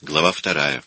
Глава 2.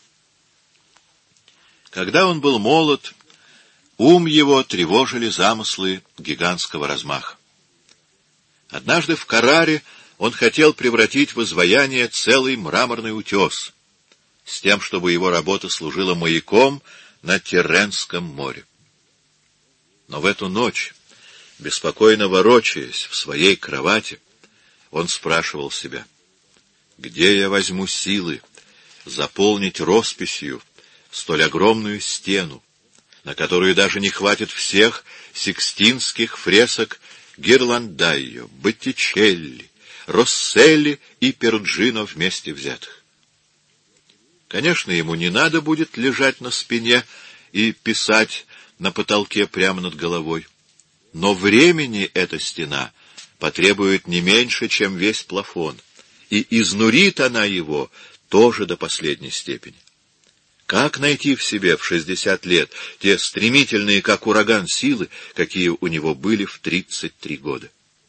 Когда он был молод, ум его тревожили замыслы гигантского размаха. Однажды в Караре он хотел превратить в изваяние целый мраморный утес, с тем, чтобы его работа служила маяком на Тирренском море. Но в эту ночь, беспокойно ворочаясь в своей кровати, он спрашивал себя: где я возьму силы заполнить росписью столь огромную стену, на которую даже не хватит всех сикстинских фресок Гирландайо, Боттичелли, Росселли и Перуджино вместе взятых? Конечно, ему не надо будет лежать на спине и писать на потолке прямо над головой, но времени эта стена потребует не меньше, чем весь плафон, и изнурит она его тоже до последней степени. Как найти в себе в 60 лет те стремительные, как ураган, силы, какие у него были в 33 года?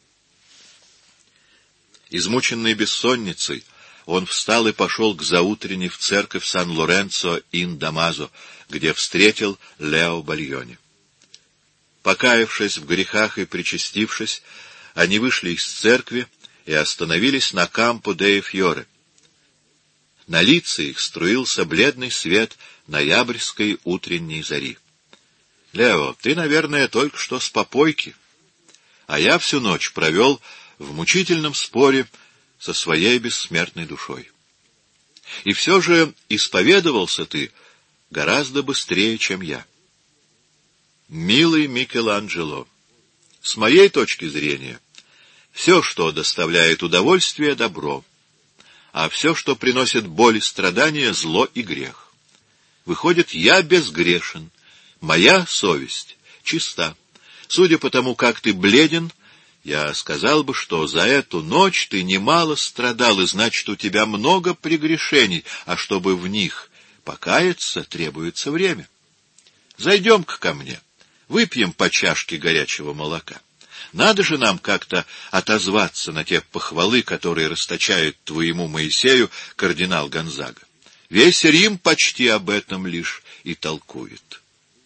Измученный бессонницей, он встал и пошел к заутренне в церковь Сан-Лоренцо-ин-Дамазо, где встретил Лео Бальони. Покаявшись в грехах и причастившись, они вышли из церкви и остановились на Кампо-де-Фьоре. На лице их струился бледный свет ноябрьской утренней зари. — Лео, ты, наверное, только что с попойки, а я всю ночь провел в мучительном споре со своей бессмертной душой. И все же исповедовался ты гораздо быстрее, чем я. Милый Микеланджело, с моей точки зрения, все, что доставляет удовольствие, — добро, а все, что приносит боль и страдания, — зло и грех. Выходит, я безгрешен, моя совесть чиста. Судя по тому, как ты бледен, я сказал бы, что за эту ночь ты немало страдал, и значит, у тебя много прегрешений, а чтобы в них покаяться, требуется время. Зайдем-ка ко мне, выпьем по чашке горячего молока. Надо же нам как-то отозваться на те похвалы, которые расточает твоему Моисею кардинал Гонзага. Весь Рим почти об этом лишь и толкует.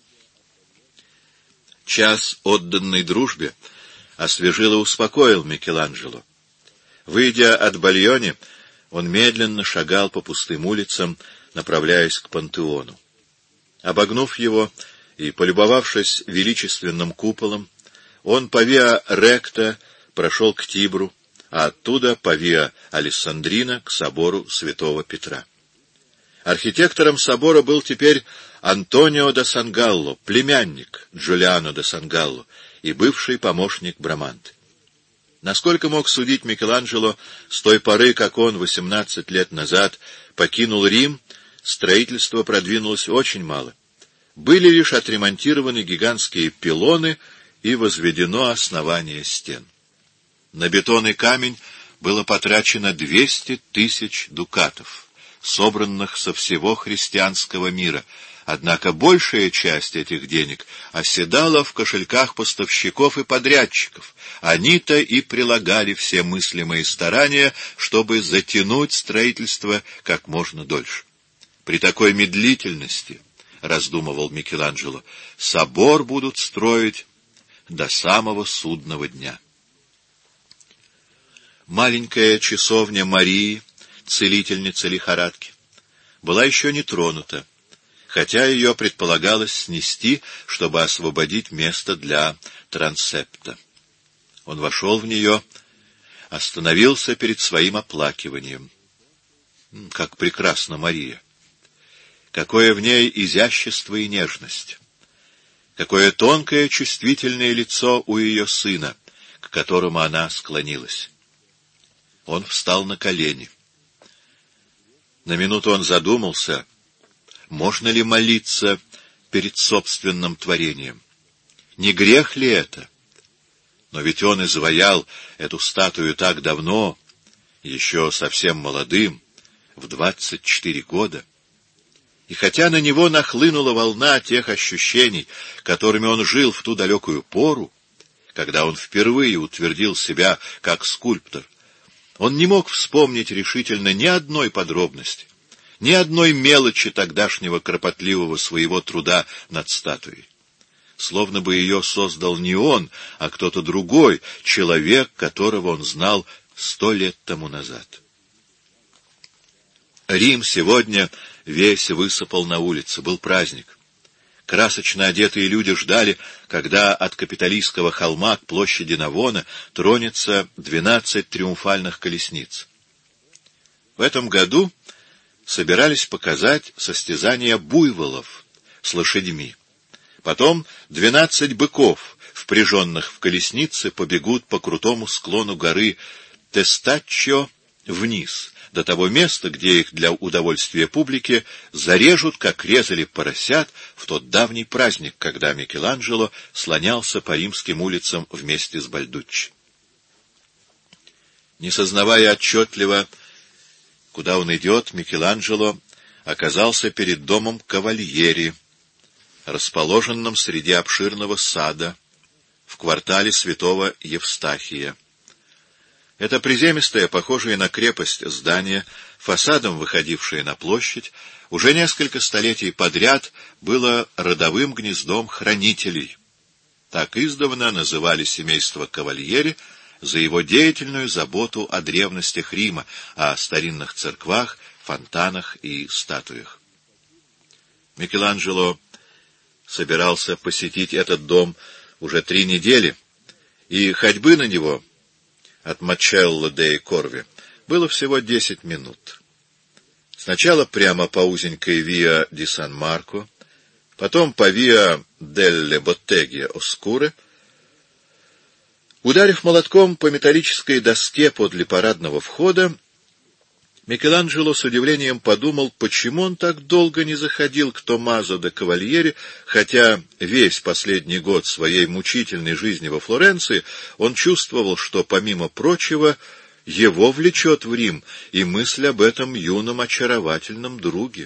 Час, отданный дружбе, освежил и успокоил Микеланджело. Выйдя от Бальони, он медленно шагал по пустым улицам, направляясь к Пантеону. Обогнув его и полюбовавшись величественным куполом, он по Виа Ректа прошел к Тибру, а оттуда по Виа Алессандрина к собору святого Петра. Архитектором собора был теперь Антонио да Сангалло, племянник Джулиано да Сангалло и бывший помощник Браманты. Насколько мог судить Микеланджело, с той поры, как он 18 лет назад покинул Рим, строительство продвинулось очень мало. Были лишь отремонтированы гигантские пилоны и возведено основание стен. На бетон и камень было потрачено 200 тысяч дукатов, собранных со всего христианского мира, однако большая часть этих денег оседала в кошельках поставщиков и подрядчиков. Они-то и прилагали все мыслимые старания, чтобы затянуть строительство как можно дольше. При такой медлительности, — раздумывал Микеланджело, — собор будут строить до самого судного дня. Маленькая часовня Марии, целительницы лихорадки, была еще не тронута, хотя ее предполагалось снести, чтобы освободить место для трансепта. Он вошел в нее, остановился перед своим оплакиванием. Как прекрасна Мария! Какое в ней изящество и нежность! Какое тонкое чувствительное лицо у ее сына, к которому она склонилась! Он встал на колени. На минуту он задумался, можно ли молиться перед собственным творением. Не грех ли это? Но ведь он изваял эту статую так давно, еще совсем молодым, в 24 года. И хотя на него нахлынула волна тех ощущений, которыми он жил в ту далекую пору, когда он впервые утвердил себя как скульптор, он не мог вспомнить решительно ни одной подробности, ни одной мелочи тогдашнего кропотливого своего труда над статуей. Словно бы ее создал не он, а кто-то другой, человек, которого он знал 100 лет тому назад. Рим сегодня весь высыпал на улицы, был праздник. Красочно одетые люди ждали, когда от Капитолийского холма к площади Навона тронется 12 триумфальных колесниц. В этом году собирались показать состязания буйволов с лошадьми. Потом 12 быков, впряженных в колесницы, побегут по крутому склону горы Тестаччо вниз, до того места, где их для удовольствия публики зарежут, как резали поросят в тот давний праздник, когда Микеланджело слонялся по римским улицам вместе с Бальдуччи. Не сознавая отчетливо, куда он идет, Микеланджело оказался перед домом Кавальери, расположенном среди обширного сада, в квартале святого Евстахия. Это приземистое, похожее на крепость здание, фасадом выходившее на площадь, уже несколько столетий подряд было родовым гнездом хранителей. Так издавна называли семейство Кавальери за его деятельную заботу о древностях Рима, о старинных церквах, фонтанах и статуях. Микеланджело собирался посетить этот дом уже 3 недели, и ходьбы на него от Мачелло де Корви было всего 10 минут. Сначала прямо по узенькой Виа ди Сан-Марко, потом по Виа делле Боттеге Оскуре. Ударив молотком по металлической доске подле парадного входа, Микеланджело с удивлением подумал, почему он так долго не заходил к Томмазо де Кавальери, хотя весь последний год своей мучительной жизни во Флоренции он чувствовал, что, помимо прочего, его влечет в Рим и мысль об этом юном очаровательном друге.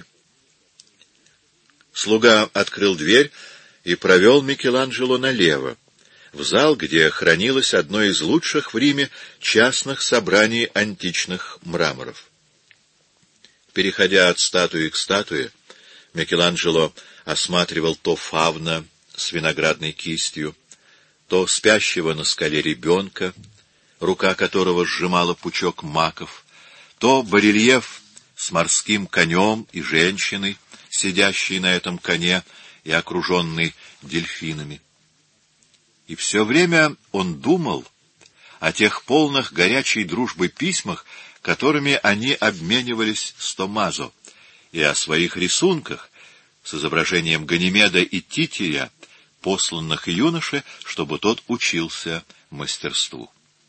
Слуга открыл дверь и провел Микеланджело налево, в зал, где хранилось одно из лучших в Риме частных собраний античных мраморов. Переходя от статуи к статуе, Микеланджело осматривал то фавна с виноградной кистью, то спящего на скале ребенка, рука которого сжимала пучок маков, то барельеф с морским конем и женщиной, сидящей на этом коне и окруженной дельфинами. И все время он думал о тех полных горячей дружбы письмах, которыми они обменивались с Томмазо, и о своих рисунках с изображением Ганимеда и Тития, посланных юноше, чтобы тот учился мастерству.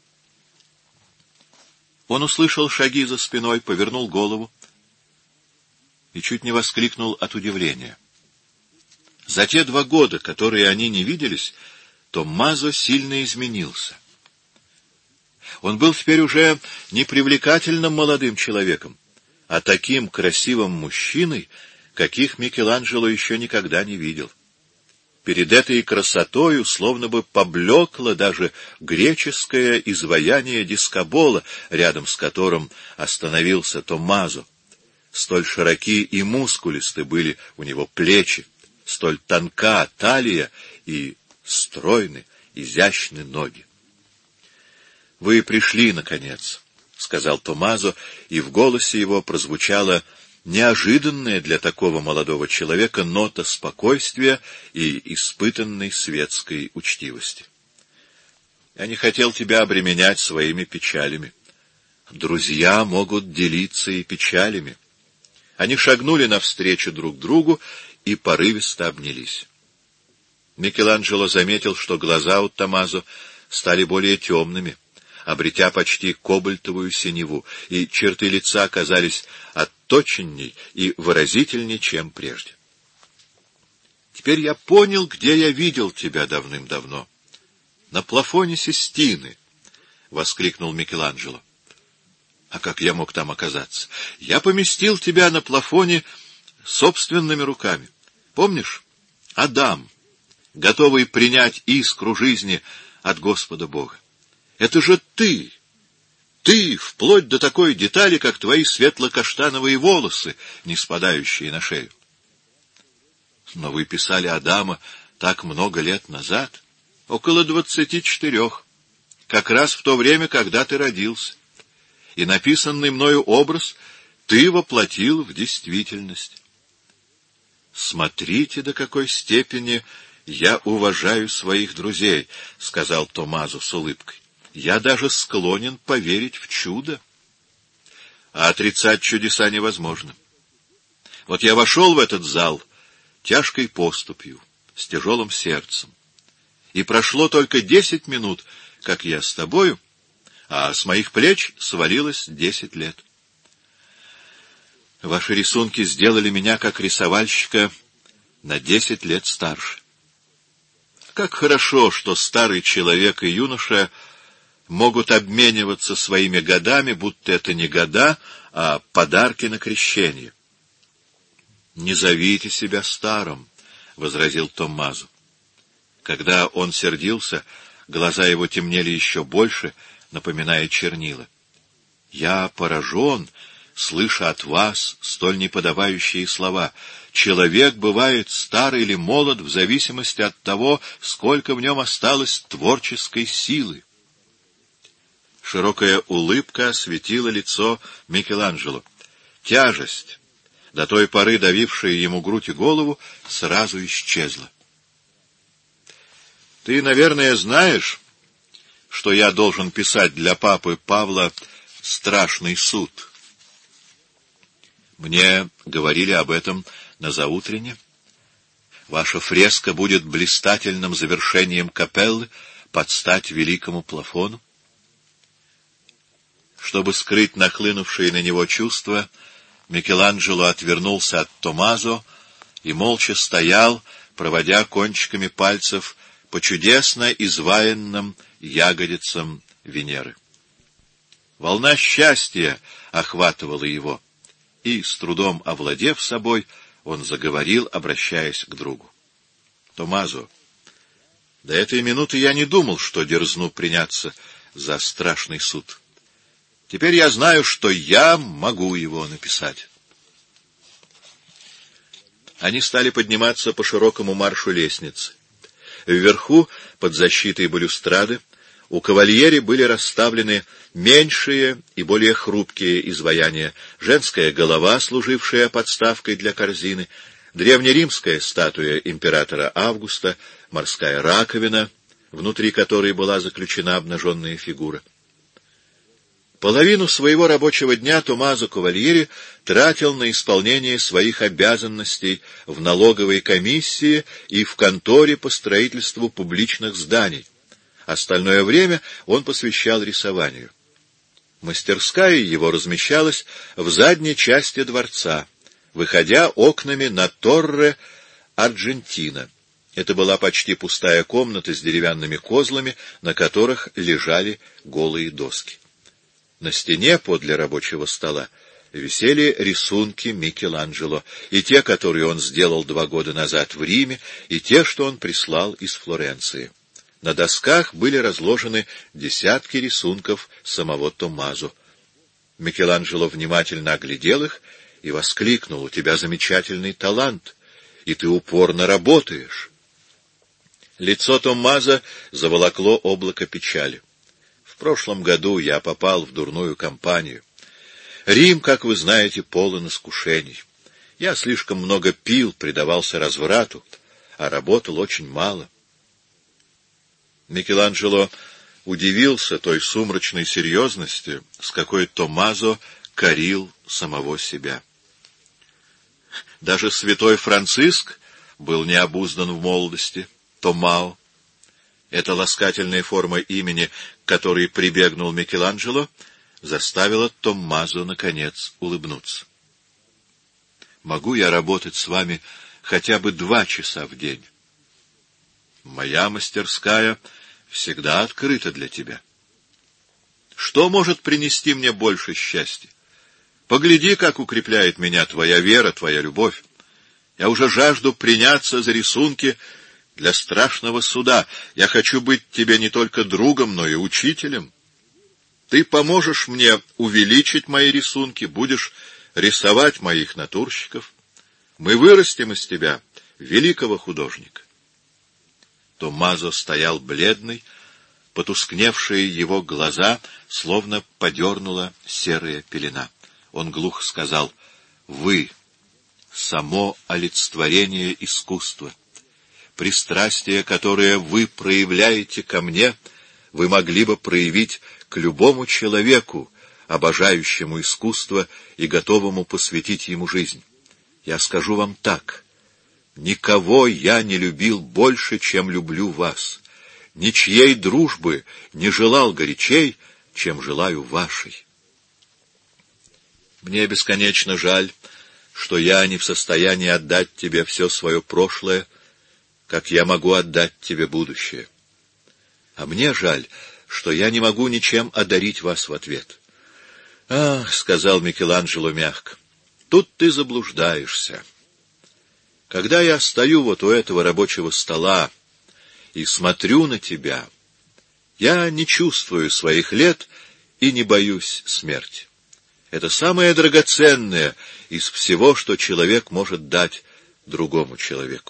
Он услышал шаги за спиной, повернул голову и чуть не воскликнул от удивления. За те 2 года, которые они не виделись, Томмазо сильно изменился. Он был теперь уже не привлекательным молодым человеком, а таким красивым мужчиной, каких Микеланджело еще никогда не видел. Перед этой красотою словно бы поблекло даже греческое изваяние Дискабола, рядом с которым остановился Томмазо. Столь широки и мускулисты были у него плечи, столь тонка талия и стройны, изящны ноги. — Вы пришли, наконец, — сказал Томмазо, и в голосе его прозвучала неожиданная для такого молодого человека нота спокойствия и испытанной светской учтивости. — Я не хотел тебя обременять своими печалями. Друзья могут делиться и печалями. Они шагнули навстречу друг другу и порывисто обнялись. Микеланджело заметил, что глаза у Томмазо стали более темными, обретя почти кобальтовую синеву, и черты лица оказались отточенней и выразительней, чем прежде. — Теперь я понял, где я видел тебя давным-давно. — На плафоне Систины! — воскликнул Микеланджело. — А как я мог там оказаться? Я поместил тебя на плафоне собственными руками. Помнишь? Адам, готовый принять искру жизни от Господа Бога. Это же ты! Ты, вплоть до такой детали, как твои светло-каштановые волосы, не спадающие на шею. Но вы писали Адама так много лет назад, около 24, как раз в то время, когда ты родился. И написанный мною образ ты воплотил в действительность. «Смотрите, до какой степени я уважаю своих друзей», — сказал Томмазо с улыбкой. «Я даже склонен поверить в чудо. А отрицать чудеса невозможно. Вот я вошел в этот зал тяжкой поступью, с тяжелым сердцем. И прошло только 10 минут, как я с тобою, а с моих плеч свалилось 10 лет. Ваши рисунки сделали меня, как рисовальщика, на 10 лет старше. Как хорошо, что старый человек и юноша могут обмениваться своими годами, будто это не года, а подарки на крещение. «Не зовите себя старым», — возразил Томмазо. Когда он сердился, глаза его темнели еще больше, напоминая чернила. «Я поражен, слыша от вас столь неподобающие слова. Человек бывает стар или молод в зависимости от того, сколько в нем осталось творческой силы». Широкая улыбка осветила лицо Микеланджело. Тяжесть, до той поры давившая ему грудь и голову, сразу исчезла. «Ты, наверное, знаешь, что я должен писать для папы Павла страшный суд?» Мне говорили об этом на заутрене. Ваша фреска будет блистательным завершением капеллы под стать великому плафону. Чтобы скрыть нахлынувшие на него чувства, Микеланджело отвернулся от Томмазо и молча стоял, проводя кончиками пальцев по чудесно изваянным ягодицам Венеры. Волна счастья охватывала его, и, с трудом овладев собой, он заговорил, обращаясь к другу. «Томмазо, до этой минуты я не думал, что дерзну приняться за страшный суд. Теперь я знаю, что я могу его написать». Они стали подниматься по широкому маршу лестницы. Вверху, под защитой балюстрады, у кавальери были расставлены меньшие и более хрупкие изваяния: женская голова, служившая подставкой для корзины, древнеримская статуя императора Августа, морская раковина, внутри которой была заключена обнаженная фигура. Половину своего рабочего дня Томмазо Кавальери тратил на исполнение своих обязанностей в налоговой комиссии и в конторе по строительству публичных зданий. Остальное время он посвящал рисованию. Мастерская его размещалась в задней части дворца, выходя окнами на Торре Арджентина. Это была почти пустая комната с деревянными козлами, на которых лежали голые доски. На стене подле рабочего стола висели рисунки Микеланджело, и те, которые он сделал 2 года назад в Риме, и те, что он прислал из Флоренции. На досках были разложены десятки рисунков самого Томмазо. Микеланджело внимательно оглядел их и воскликнул: «У тебя замечательный талант, и ты упорно работаешь». Лицо Томмазо заволокло облако печали. «В прошлом году я попал в дурную компанию. Рим, как вы знаете, полон искушений. Я слишком много пил, предавался разврату, а работал очень мало». Микеланджело удивился той сумрачной серьезности, с какой Томмазо корил самого себя. Даже святой Франциск был необуздан в молодости. Томмао — эта ласкательная форма имени, к которой прибегнул Микеланджело, заставила Томмазо, наконец, улыбнуться. «Могу я работать с вами хотя бы 2 часа в день? Моя мастерская всегда открыта для тебя. Что может принести мне больше счастья? Погляди, как укрепляет меня твоя вера, твоя любовь. Я уже жажду приняться за рисунки для страшного суда. Я хочу быть тебе не только другом, но и учителем». Ты поможешь мне увеличить мои рисунки, будешь рисовать моих натурщиков. Мы вырастим из тебя великого художника. Томмазо стоял бледный, потускневшие его глаза словно подернула серая пелена. Он глухо сказал: «Вы — само олицетворение искусства. Пристрастие, которое вы проявляете ко мне, вы могли бы проявить к любому человеку, обожающему искусство и готовому посвятить ему жизнь. Я скажу вам так: никого я не любил больше, чем люблю вас. Ничьей дружбы не желал горячей, чем желаю вашей. Мне бесконечно жаль, что я не в состоянии отдать тебе все свое прошлое, как я могу отдать тебе будущее. А мне жаль, что я не могу ничем одарить вас в ответ». «Ах», — сказал Микеланджело мягко, — «тут ты заблуждаешься. Когда я стою вот у этого рабочего стола и смотрю на тебя, я не чувствую своих лет и не боюсь смерти. Это самое драгоценное из всего, что человек может дать другому человеку».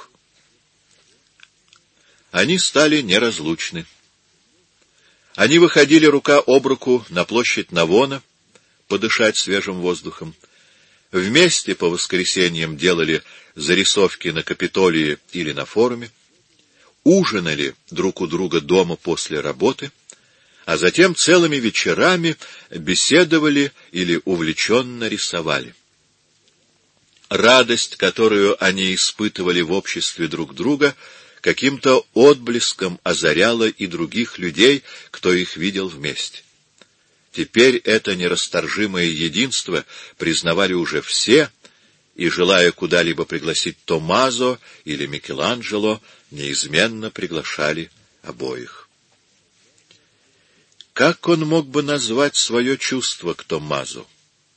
Они стали неразлучны. Они выходили рука об руку на площадь Навона подышать свежим воздухом. Вместе по воскресеньям делали зарисовки на Капитолии или на форуме, ужинали друг у друга дома после работы, а затем целыми вечерами беседовали или увлеченно рисовали. Радость, которую они испытывали в обществе друг друга, каким-то отблеском озаряла и других людей, кто их видел вместе. Теперь это нерасторжимое единство признавали уже все, и, желая куда-либо пригласить Томмазо или Микеланджело, неизменно приглашали обоих. Как он мог бы назвать свое чувство к Томмазо?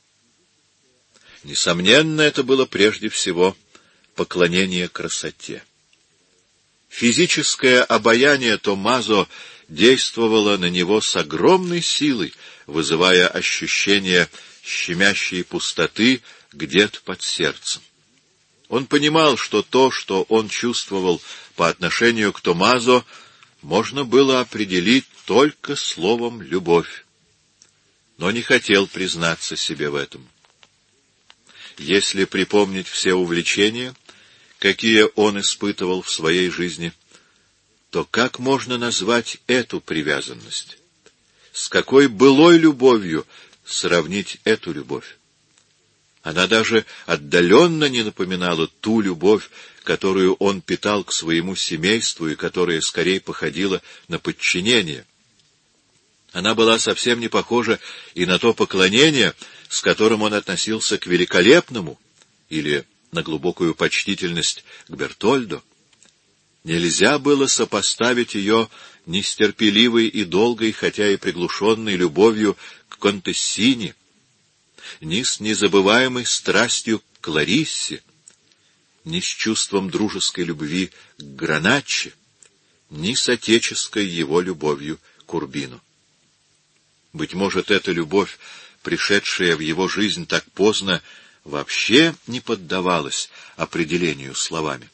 Несомненно, это было прежде всего поклонение красоте. Физическое обаяние Томмазо действовало на него с огромной силой, вызывая ощущение щемящей пустоты где-то под сердцем. Он понимал, что то, что он чувствовал по отношению к Томмазо, можно было определить только словом «любовь», но не хотел признаться себе в этом. Если припомнить все увлечения, какие он испытывал в своей жизни, то как можно назвать эту привязанность? С какой былой любовью сравнить эту любовь? Она даже отдаленно не напоминала ту любовь, которую он питал к своему семейству и которая скорее походила на подчинение. Она была совсем не похожа и на то поклонение, с которым он относился к великолепному, или на глубокую почтительность к Бертольдо. Нельзя было сопоставить ее ни с терпеливой и долгой, хотя и приглушенной любовью к Контессине, ни с незабываемой страстью к Клариссе, ни с чувством дружеской любви к Граначчи, ни с отеческой его любовью к Урбину. Быть может, эта любовь, пришедшая в его жизнь так поздно, вообще не поддавалась определению словами.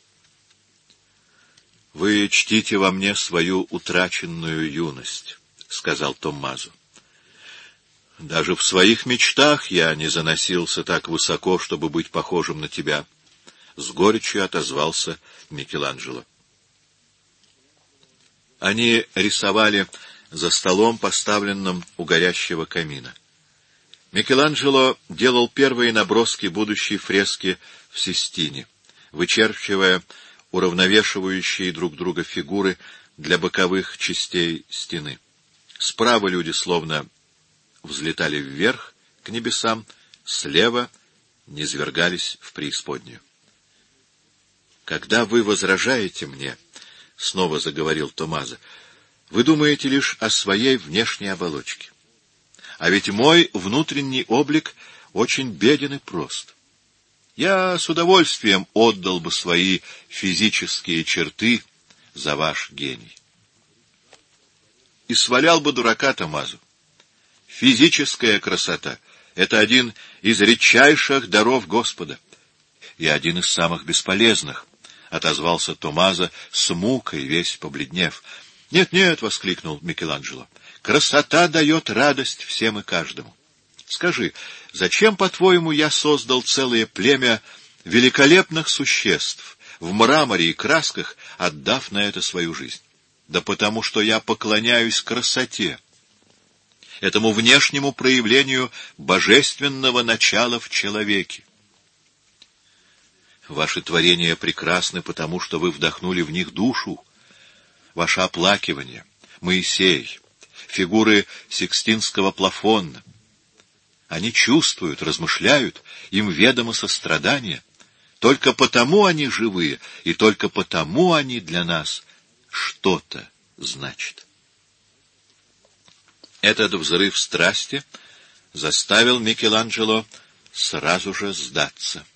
«Вы чтите во мне свою утраченную юность», — сказал Томмазо. «Даже в своих мечтах я не заносился так высоко, чтобы быть похожим на тебя», — с горечью отозвался Микеланджело. Они рисовали за столом, поставленным у горящего камина. Микеланджело делал первые наброски будущей фрески в Систине, вычерчивая уравновешивающие друг друга фигуры для боковых частей стены. Справа люди словно взлетали вверх к небесам, слева низвергались в преисподнюю. «Когда вы возражаете мне, — снова заговорил Томмазо, — вы думаете лишь о своей внешней оболочке. А ведь мой внутренний облик очень беден и прост. Я с удовольствием отдал бы свои физические черты за ваш гений. И свалял бы дурака Томмазо. Физическая красота — это один из редчайших даров Господа и один из самых бесполезных, — отозвался Томмазо с мукой, весь побледнев. — Нет, — воскликнул Микеланджело, — красота дает радость всем и каждому. Скажи, зачем, по-твоему, я создал целое племя великолепных существ в мраморе и красках, отдав на это свою жизнь? Да потому что я поклоняюсь красоте, этому внешнему проявлению божественного начала в человеке. Ваши творения прекрасны, потому что вы вдохнули в них душу. Ваше оплакивание, Моисей, фигуры Сикстинского плафона. Они чувствуют, размышляют, им ведомо сострадание. Только потому они живые, и только потому они для нас что-то значат. Этот взрыв страсти заставил Микеланджело сразу же сдаться.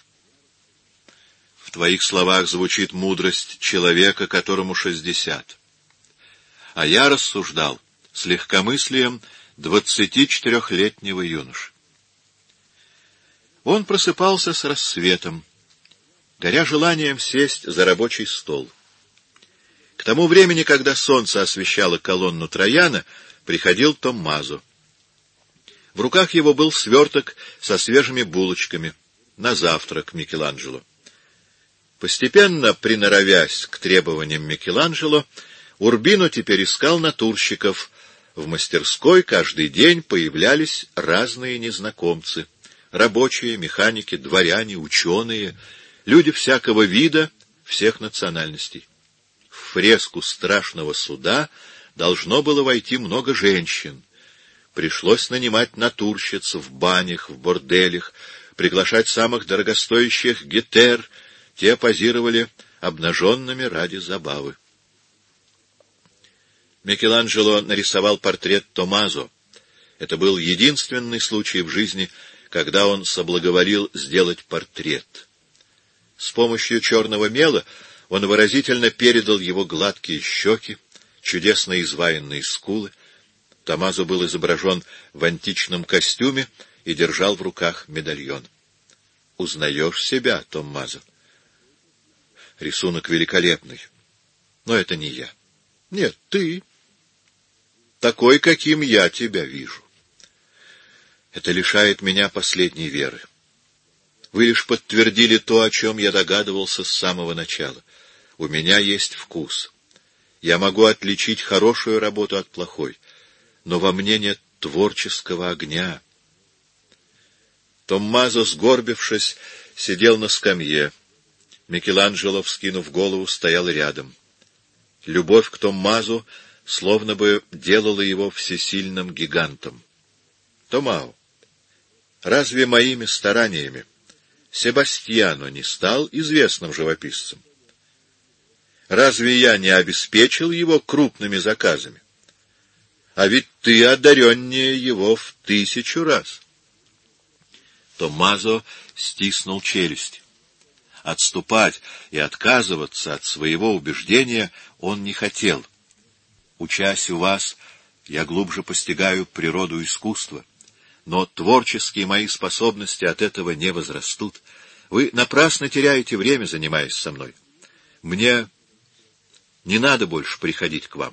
В твоих словах звучит мудрость человека, которому 60. А я рассуждал с легкомыслием 24-летнего юноши. Он просыпался с рассветом, горя желанием сесть за рабочий стол. К тому времени, когда солнце освещало колонну Трояна, приходил Томмазо. В руках его был сверток со свежими булочками на завтрак Микеланджело. Постепенно, приноровясь к требованиям Микеланджело, Урбино теперь искал натурщиков. В мастерской каждый день появлялись разные незнакомцы. Рабочие, механики, дворяне, ученые, люди всякого вида, всех национальностей. В фреску страшного суда должно было войти много женщин. Пришлось нанимать натурщиц в банях, в борделях, приглашать самых дорогостоящих гетер. Те позировали обнаженными ради забавы. Микеланджело нарисовал портрет Томмазо. Это был единственный случай в жизни, когда он соблаговолил сделать портрет. С помощью черного мела он выразительно передал его гладкие щеки, чудесно изваянные скулы. Томмазо был изображен в античном костюме и держал в руках медальон. — Узнаешь себя, Томмазо? Рисунок великолепный. Но это не я. Нет, ты. Такой, каким я тебя вижу. Это лишает меня последней веры. Вы лишь подтвердили то, о чем я догадывался с самого начала. У меня есть вкус. Я могу отличить хорошую работу от плохой, но во мне нет творческого огня. Томмазо, сгорбившись, сидел на скамье. Микеланджело, вскинув голову, стоял рядом. Любовь к Томмазо словно бы делала его всесильным гигантом. — Томмао, разве моими стараниями Себастьяно не стал известным живописцем? Разве я не обеспечил его крупными заказами? А ведь ты одареннее его в 1000 раз. Томмазо стиснул челюсть. Отступать и отказываться от своего убеждения он не хотел. Учась у вас, я глубже постигаю природу искусства, но творческие мои способности от этого не возрастут. Вы напрасно теряете время, занимаясь со мной. Мне не надо больше приходить к вам.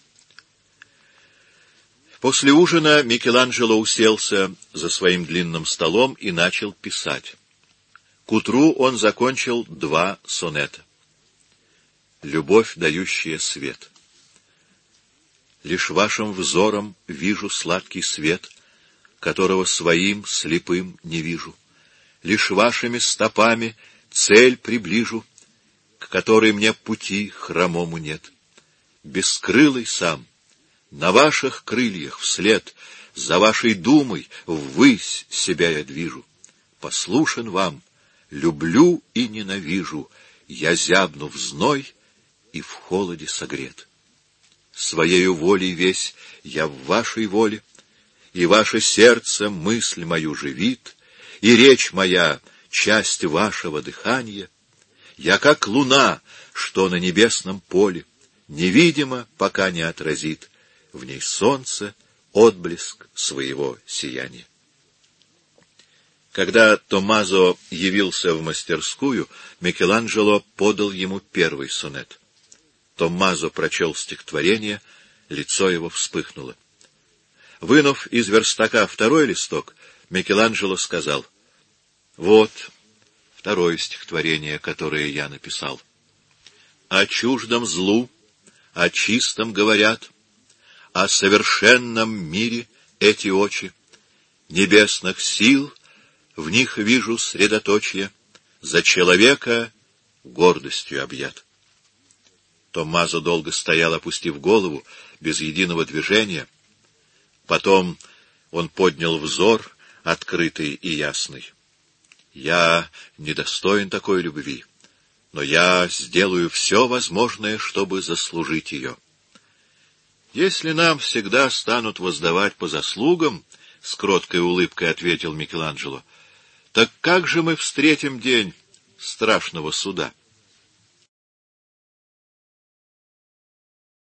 После ужина Микеланджело уселся за своим длинным столом и начал писать. К утру он закончил 2 сонета. «Любовь, дающая свет». Лишь вашим взором вижу сладкий свет, которого своим слепым не вижу. Лишь вашими стопами цель приближу, к которой мне пути хромому нет. Бескрылый сам, на ваших крыльях вслед, за вашей думой ввысь себя я движу. Послушен вам, люблю и ненавижу, я зябну в зной и в холоде согрет. Своею волей весь я в вашей воле, и ваше сердце мысль мою живит, и речь моя — часть вашего дыхания. Я как луна, что на небесном поле, невидимо, пока не отразит в ней солнце отблеск своего сияния. Когда Томмазо явился в мастерскую, Микеланджело подал ему первый сонет. Томмазо прочел стихотворение, лицо его вспыхнуло. Вынув из верстака второй листок, Микеланджело сказал: «Вот второе стихотворение, которое я написал. О чуждом злу, о чистом говорят, о совершенном мире эти очи, небесных сил в них вижу средоточие, за человека гордостью объят». Томмазо долго стоял, опустив голову, без единого движения. Потом он поднял взор, открытый и ясный. «Я недостоин такой любви, но я сделаю все возможное, чтобы заслужить ее. Если нам всегда станут воздавать по заслугам, — с кроткой улыбкой ответил Микеланджело, — так как же мы встретим день страшного суда?»